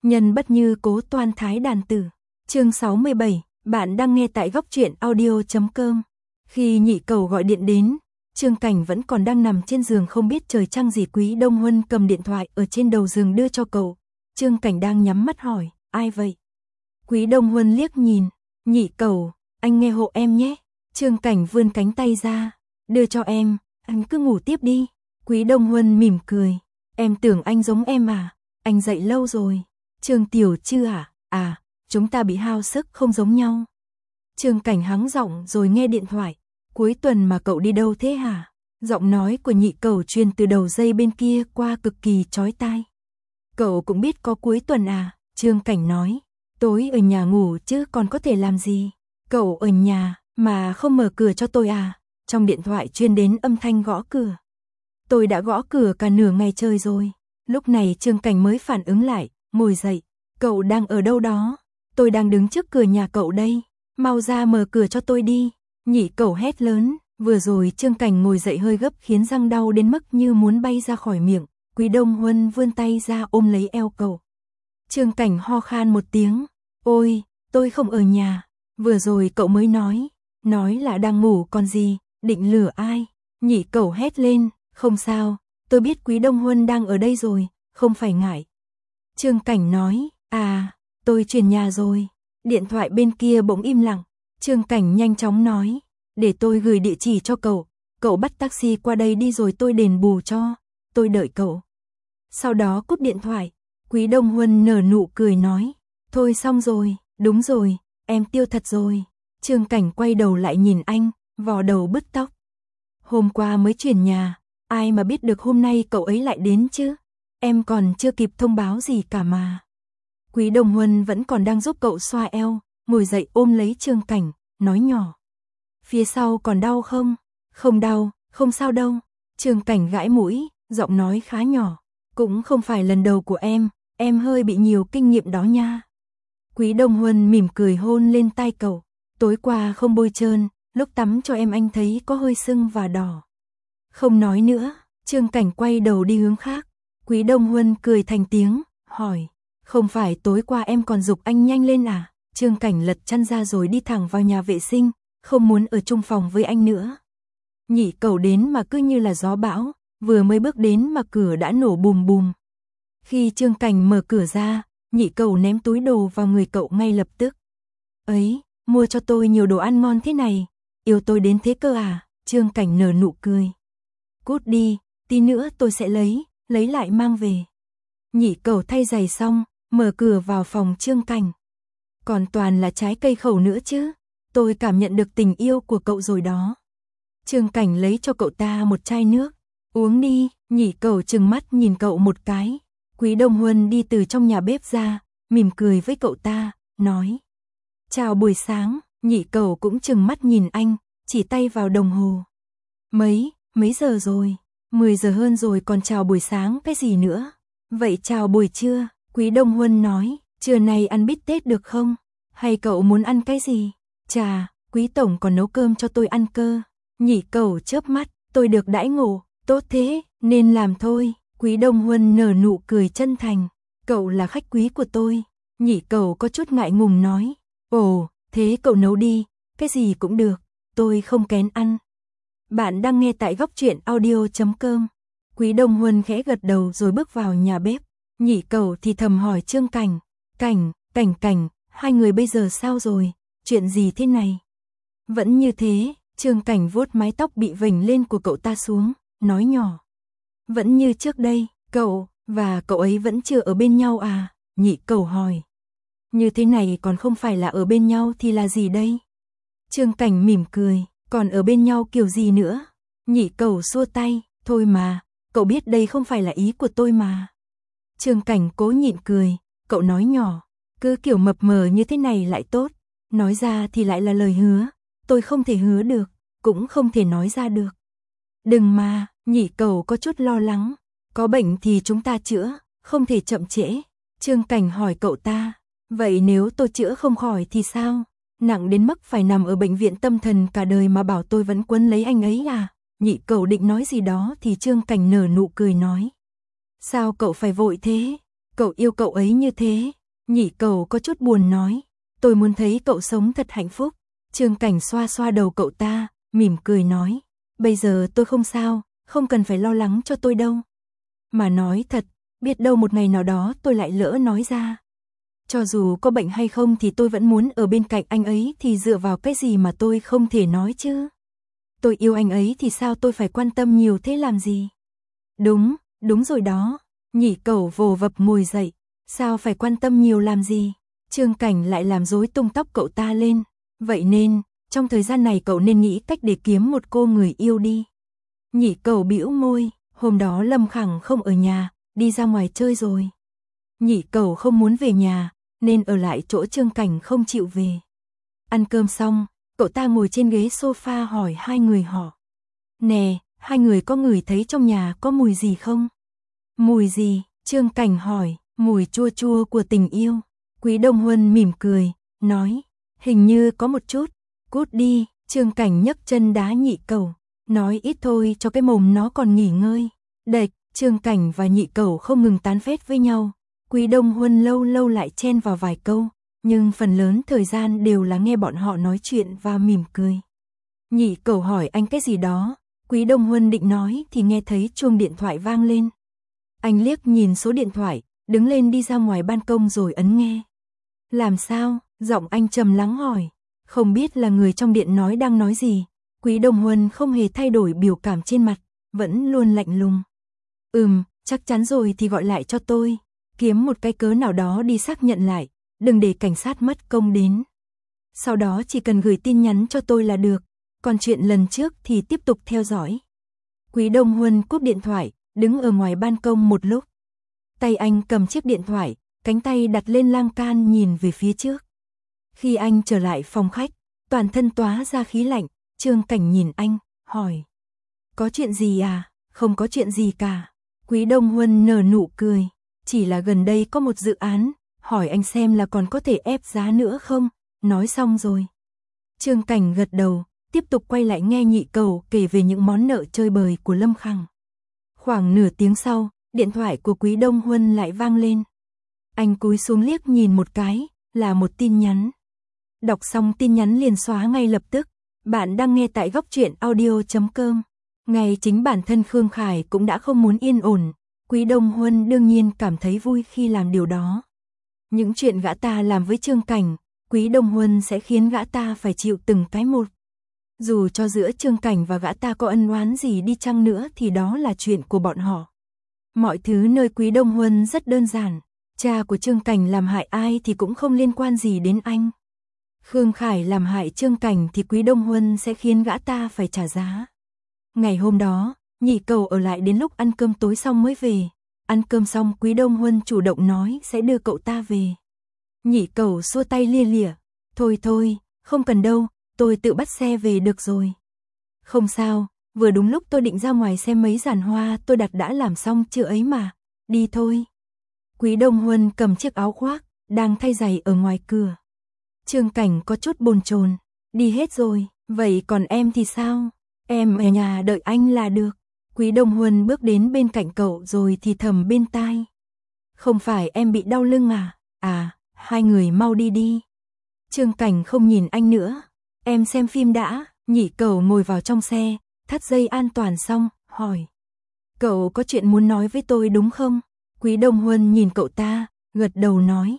Nhân bất như cố toan thái đàn tử. Chương 67, bạn đang nghe tại góc truyện audio.com. Khi Nhị Cẩu gọi điện đến, Trương Cảnh vẫn còn đang nằm trên giường không biết trời trăng gì. Quý Đông Huân cầm điện thoại ở trên đầu giường đưa cho cậu. Trương Cảnh đang nhắm mắt hỏi, ai vậy? Quý Đông Huân liếc nhìn, Nhị Cẩu, anh nghe hộ em nhé. Trương Cảnh vươn cánh tay ra, đưa cho em, anh cứ ngủ tiếp đi. Quý Đông Huân mỉm cười, em tưởng anh giống em à, anh dậy lâu rồi. Trương Tiểu Trư à, chúng ta bị hao sức không giống nhau. Trương Cảnh hắng giọng rồi nghe điện thoại, cuối tuần mà cậu đi đâu thế hả? Giọng nói của Nhị Cẩu truyền từ đầu dây bên kia qua cực kỳ chói tai. Cậu cũng biết có cuối tuần à? Trương Cảnh nói, tối ở nhà ngủ chứ còn có thể làm gì. Cậu ở nhà mà không mở cửa cho tôi à? Trong điện thoại truyền đến âm thanh gõ cửa. Tôi đã gõ cửa cả nửa ngày trời rồi. Lúc này Trương Cảnh mới phản ứng lại, ngồi dậy. Cậu đang ở đâu đó? Tôi đang đứng trước cửa nhà cậu đây. Mau ra mở cửa cho tôi đi. Nhị Cẩu hét lớn. Vừa rồi Trương Cảnh ngồi dậy hơi gấp khiến răng đau đến mức như muốn bay ra khỏi miệng. Quý Đông Huân vươn tay ra ôm lấy eo cậu. Trương Cảnh ho khan một tiếng. Ôi, tôi không ở nhà. Vừa rồi cậu mới nói là đang ngủ còn gì, định lừa ai? Nhị Cẩu hét lên, không sao, tôi biết Quý Đông Huân đang ở đây rồi, không phải ngại. Trương Cảnh nói, tôi chuyển nhà rồi. Điện thoại bên kia bỗng im lặng. Trương Cảnh nhanh chóng nói, để tôi gửi địa chỉ cho cậu bắt taxi qua đây đi rồi tôi đền bù cho, tôi đợi cậu. Sau đó cúp điện thoại, Quý Đông Huân nở nụ cười nói, thôi xong rồi, đúng rồi, em tiêu thật rồi. Trương Cảnh quay đầu lại nhìn anh, vò đầu bứt tóc. Hôm qua mới chuyển nhà, ai mà biết được hôm nay cậu ấy lại đến chứ, em còn chưa kịp thông báo gì cả mà. Quý Đông Huân vẫn còn đang giúp cậu xoa eo, ngồi dậy ôm lấy Trương Cảnh, nói nhỏ. Phía sau còn đau không? Không đau, không sao đâu. Trương Cảnh gãi mũi, giọng nói khá nhỏ. Cũng không phải lần đầu của em hơi bị nhiều kinh nghiệm đó nha. Quý Đông Huân mỉm cười hôn lên tai cậu. Tối qua không bôi trơn, lúc tắm cho em anh thấy có hơi sưng và đỏ. Không nói nữa, Trương Cảnh quay đầu đi hướng khác. Quý Đông Huân cười thành tiếng, hỏi, không phải tối qua em còn giục anh nhanh lên à? Trương Cảnh lật chăn ra rồi đi thẳng vào nhà vệ sinh, không muốn ở chung phòng với anh nữa. Nhị Cẩu đến mà cứ như là gió bão, vừa mới bước đến mà cửa đã nổ bùm bùm. Khi Trương Cảnh mở cửa ra, Nhị Cẩu ném túi đồ vào người cậu ngay lập tức. Ấy, mua cho tôi nhiều đồ ăn ngon thế này, yêu tôi đến thế cơ à? Trương Cảnh nở nụ cười. Cút đi, tí nữa tôi sẽ lấy lại mang về. Nhị Cẩu thay giày xong, mở cửa vào phòng Trương Cảnh. Còn toàn là trái cây khẩu nữa chứ, tôi cảm nhận được tình yêu của cậu rồi đó. Trương Cảnh lấy cho cậu ta một chai nước, uống đi. Nhị Cẩu trừng mắt nhìn cậu một cái. Quý Đông Huân đi từ trong nhà bếp ra, mỉm cười với cậu ta, nói. Chào buổi sáng. Nhị Cẩu cũng trừng mắt nhìn anh, chỉ tay vào đồng hồ. Mấy giờ rồi? 10 giờ hơn rồi còn chào buổi sáng cái gì nữa? Vậy chào buổi trưa. Quý Đông Huân nói, trưa nay ăn bít tết được không? Hay cậu muốn ăn cái gì? Chà, Quý Tổng còn nấu cơm cho tôi ăn cơ. Nhị Cẩu chớp mắt, tôi được đãi ngộ, tốt thế, nên làm thôi. Quý Đông Huân nở nụ cười chân thành, cậu là khách quý của tôi. Nhị Cẩu có chút ngại ngùng nói, ồ, thế cậu nấu đi, cái gì cũng được, tôi không kén ăn. Bạn đang nghe tại góc truyện audio.com. Quý Đông Huân khẽ gật đầu rồi bước vào nhà bếp. Nhị Cẩu thì thầm hỏi Trương Cảnh, Cảnh, hai người bây giờ sao rồi, chuyện gì thế này? Vẫn như thế. Trương Cảnh vuốt mái tóc bị vểnh lên của cậu ta xuống, nói nhỏ. Vẫn như trước đây, cậu và cậu ấy vẫn chưa ở bên nhau à? Nhị Cẩu hỏi. Như thế này còn không phải là ở bên nhau thì là gì đây? Trương Cảnh mỉm cười, còn ở bên nhau kiểu gì nữa? Nhị Cẩu xua tay, thôi mà, cậu biết đây không phải là ý của tôi mà. Trương Cảnh cố nhịn cười, cậu nói nhỏ, cứ kiểu mập mờ như thế này lại tốt, nói ra thì lại là lời hứa, tôi không thể hứa được, cũng không thể nói ra được. Đừng mà. Nhị Cẩu có chút lo lắng, có bệnh thì chúng ta chữa, không thể chậm trễ. Trương Cảnh hỏi cậu ta, vậy nếu tôi chữa không khỏi thì sao? Nặng đến mức phải nằm ở bệnh viện tâm thần cả đời mà bảo tôi vẫn quấn lấy anh ấy à? Nhị Cẩu định nói gì đó thì Trương Cảnh nở nụ cười nói. Sao cậu phải vội thế? Cậu yêu cậu ấy như thế. Nhị Cầu có chút buồn nói. Tôi muốn thấy cậu sống thật hạnh phúc. Trương Cảnh xoa xoa đầu cậu ta, mỉm cười nói. Bây giờ tôi không sao, không cần phải lo lắng cho tôi đâu. Mà nói thật, biết đâu một ngày nào đó tôi lại lỡ nói ra. Cho dù có bệnh hay không thì tôi vẫn muốn ở bên cạnh anh ấy, thì dựa vào cái gì mà tôi không thể nói chứ. Tôi yêu anh ấy thì sao tôi phải quan tâm nhiều thế làm gì? Đúng, đúng rồi đó. Nhị Cầu vồ vập ngồi dậy. Sao phải quan tâm nhiều làm gì? Trương Cảnh lại làm rối tung tóc cậu ta lên. Vậy nên, trong thời gian này cậu nên nghĩ cách để kiếm một cô người yêu đi. Nhị Cầu bĩu môi, hôm đó Lâm Khẳng không ở nhà, đi ra ngoài chơi rồi. Nhị Cầu không muốn về nhà, nên ở lại chỗ Trương Cảnh không chịu về. Ăn cơm xong, cậu ta ngồi trên ghế sofa hỏi hai người họ. Nè, hai người có ngửi thấy trong nhà có mùi gì không? Mùi gì? Trương Cảnh hỏi. Mùi chua chua của tình yêu. Quý Đông Huân mỉm cười, nói. Hình như có một chút. Cút đi. Trương Cảnh nhấc chân đá Nhị Cầu. Nói ít thôi cho cái mồm nó còn nghỉ ngơi. Đệch, Trương Cảnh và Nhị Cầu không ngừng tán phét với nhau. Quý Đông Huân lâu lâu lại chen vào vài câu, nhưng phần lớn thời gian đều là nghe bọn họ nói chuyện và mỉm cười. Nhị Cầu hỏi anh cái gì đó, Quý Đông Huân định nói thì nghe thấy chuông điện thoại vang lên. Anh liếc nhìn số điện thoại, đứng lên đi ra ngoài ban công rồi ấn nghe. Làm sao? Giọng anh trầm lắng hỏi. Không biết là người trong điện nói đang nói gì. Quý Đông Huân không hề thay đổi biểu cảm trên mặt, vẫn luôn lạnh lùng. Chắc chắn rồi thì gọi lại cho tôi. Kiếm một cái cớ nào đó đi xác nhận lại, đừng để cảnh sát mất công đến. Sau đó chỉ cần gửi tin nhắn cho tôi là được, còn chuyện lần trước thì tiếp tục theo dõi. Quý Đông Huân cúp điện thoại, đứng ở ngoài ban công một lúc. Tay anh cầm chiếc điện thoại, cánh tay đặt lên lan can nhìn về phía trước. Khi anh trở lại phòng khách, toàn thân toát ra khí lạnh, Trương Cảnh nhìn anh, hỏi. Có chuyện gì à? Không có chuyện gì cả. Quý Đông Huân nở nụ cười. Chỉ là gần đây có một dự án, hỏi anh xem là còn có thể ép giá nữa không? Nói xong rồi. Trương Cảnh gật đầu, tiếp tục quay lại nghe Nhị Cầu kể về những món nợ chơi bời của Lâm Khang. Khoảng nửa tiếng sau, điện thoại của Quý Đông Huân lại vang lên. Anh cúi xuống liếc nhìn một cái, là một tin nhắn. Đọc xong tin nhắn liền xóa ngay lập tức. Bạn đang nghe tại Góc Truyện Audio.com. Ngay chính bản thân Khương Khải cũng đã không muốn yên ổn. Quý Đông Huân đương nhiên cảm thấy vui khi làm điều đó. Những chuyện gã ta làm với Trương Cảnh, Quý Đông Huân sẽ khiến gã ta phải chịu từng cái một. Dù cho giữa Trương Cảnh và gã ta có ân oán gì đi chăng nữa thì đó là chuyện của bọn họ. Mọi thứ nơi Quý Đông Huân rất đơn giản. Cha của Trương Cảnh làm hại ai thì cũng không liên quan gì đến anh. Khương Khải làm hại Trương Cảnh thì Quý Đông Huân sẽ khiến gã ta phải trả giá. Ngày hôm đó, Nhị Cầu ở lại đến lúc ăn cơm tối xong mới về. Ăn cơm xong Quý Đông Huân chủ động nói sẽ đưa cậu ta về. Nhị Cầu xua tay lia lịa. Thôi, không cần đâu, tôi tự bắt xe về được rồi. Không sao, vừa đúng lúc tôi định ra ngoài xem mấy giàn hoa tôi đặt đã làm xong chưa ấy mà. Đi thôi. Quý Đông Huân cầm chiếc áo khoác, đang thay giày ở ngoài cửa. Trương Cảnh có chút bồn chồn. Đi hết rồi, vậy còn em thì sao? Em ở nhà đợi anh là được. Quý Đông Huân bước đến bên cạnh cậu rồi thì thầm bên tai. Không phải em bị đau lưng à? À, hai người mau đi đi. Trương Cảnh không nhìn anh nữa. Em xem phim đã. Nhị Cầu ngồi vào trong xe, thắt dây an toàn xong, hỏi. Cậu có chuyện muốn nói với tôi đúng không? Quý Đông Huân nhìn cậu ta, gật đầu nói.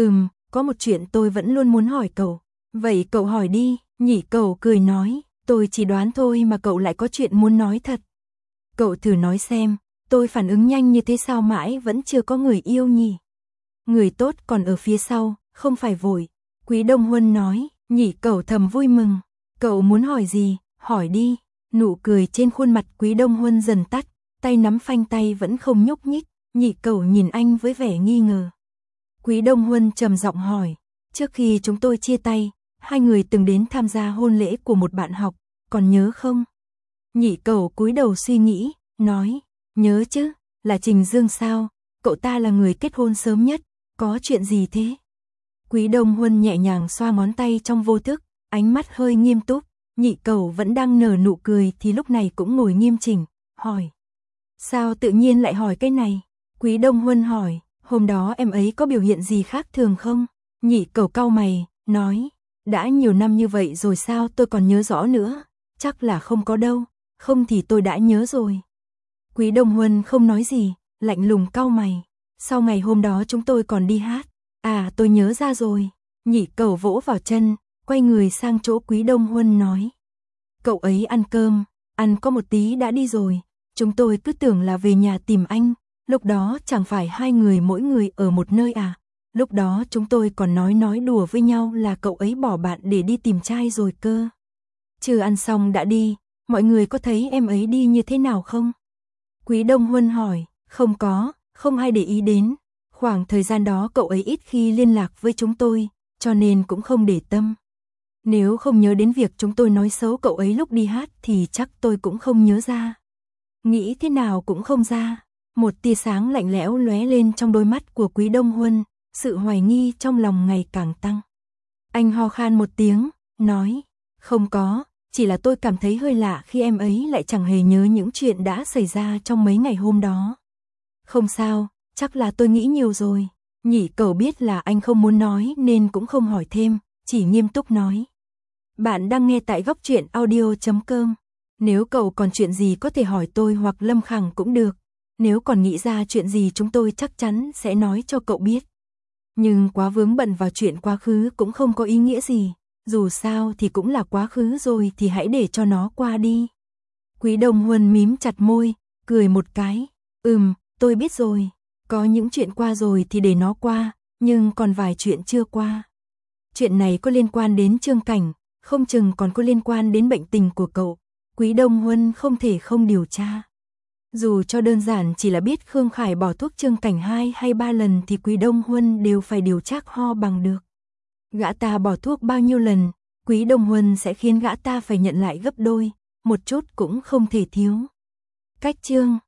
Có một chuyện tôi vẫn luôn muốn hỏi cậu. Vậy cậu hỏi đi. Nhị Cầu cười nói. Tôi chỉ đoán thôi mà cậu lại có chuyện muốn nói thật. Cậu thử nói xem, tôi phản ứng nhanh như thế sao mãi vẫn chưa có người yêu nhỉ? Người tốt còn ở phía sau, không phải vội. Quý Đông Huân nói. Nhị Cầu thầm vui mừng. Cậu muốn hỏi gì? Hỏi đi. Nụ cười trên khuôn mặt Quý Đông Huân dần tắt, tay nắm phanh tay vẫn không nhúc nhích. Nhị Cầu nhìn anh với vẻ nghi ngờ. Quý Đông Huân trầm giọng hỏi. Trước khi chúng tôi chia tay, hai người từng đến tham gia hôn lễ của một bạn học, còn nhớ không? Nhị Cầu cúi đầu suy nghĩ, nói. Nhớ chứ, là Trình Dương sao? Cậu ta là người kết hôn sớm nhất, có chuyện gì thế? Quý Đông Huân nhẹ nhàng xoa ngón tay trong vô thức, ánh mắt hơi nghiêm túc. Nhị Cầu vẫn đang nở nụ cười thì lúc này cũng ngồi nghiêm chỉnh, hỏi. Sao tự nhiên lại hỏi cái này? Quý Đông Huân hỏi. Hôm đó em ấy có biểu hiện gì khác thường không? Nhị Cẩu cau mày, nói, đã nhiều năm như vậy rồi sao tôi còn nhớ rõ nữa, chắc là không có đâu, không thì tôi đã nhớ rồi. Quý Đông Huân không nói gì, lạnh lùng cau mày, sau ngày hôm đó chúng tôi còn đi hát, à tôi nhớ ra rồi. Nhị Cẩu vỗ vào chân, quay người sang chỗ Quý Đông Huân nói, cậu ấy ăn cơm, ăn có một tí đã đi rồi, chúng tôi cứ tưởng là về nhà tìm anh, lúc đó chẳng phải hai người mỗi người ở một nơi à, lúc đó chúng tôi còn nói đùa với nhau là cậu ấy bỏ bạn để đi tìm trai rồi cơ. Chưa ăn xong đã đi, mọi người có thấy em ấy đi như thế nào không? Quý Đông Huân hỏi, không có, không ai để ý đến, khoảng thời gian đó cậu ấy ít khi liên lạc với chúng tôi, cho nên cũng không để tâm. Nếu không nhớ đến việc chúng tôi nói xấu cậu ấy lúc đi hát thì chắc tôi cũng không nhớ ra. Nghĩ thế nào cũng không ra. Một tia sáng lạnh lẽo lóe lên trong đôi mắt của Quý Đông Huân, sự hoài nghi trong lòng ngày càng tăng. Anh ho khan một tiếng, nói, không có, chỉ là tôi cảm thấy hơi lạ khi em ấy lại chẳng hề nhớ những chuyện đã xảy ra trong mấy ngày hôm đó. Không sao, chắc là tôi nghĩ nhiều rồi. Nhị Cẩu biết là anh không muốn nói nên cũng không hỏi thêm, chỉ nghiêm túc nói. Bạn đang nghe tại Góc Truyện Audio.com. Nếu cậu còn chuyện gì có thể hỏi tôi hoặc Lâm Khẳng cũng được. Nếu còn nghĩ ra chuyện gì chúng tôi chắc chắn sẽ nói cho cậu biết. Nhưng quá vướng bận vào chuyện quá khứ cũng không có ý nghĩa gì. Dù sao thì cũng là quá khứ rồi thì hãy để cho nó qua đi. Quý Đông Huân mím chặt môi, cười một cái. Tôi biết rồi. Có những chuyện qua rồi thì để nó qua, nhưng còn vài chuyện chưa qua. Chuyện này có liên quan đến Trương Cảnh, không chừng còn có liên quan đến bệnh tình của cậu. Quý Đông Huân không thể không điều tra. Dù cho đơn giản chỉ là biết Khương Khải bỏ thuốc Trương Cảnh 2 hay 3 lần thì Quý Đông Huân đều phải điều tra ho bằng được. Gã ta bỏ thuốc bao nhiêu lần, Quý Đông Huân sẽ khiến gã ta phải nhận lại gấp đôi, một chút cũng không thể thiếu. Cách chương